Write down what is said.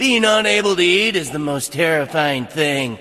Being unable to eat is the most terrifying thing.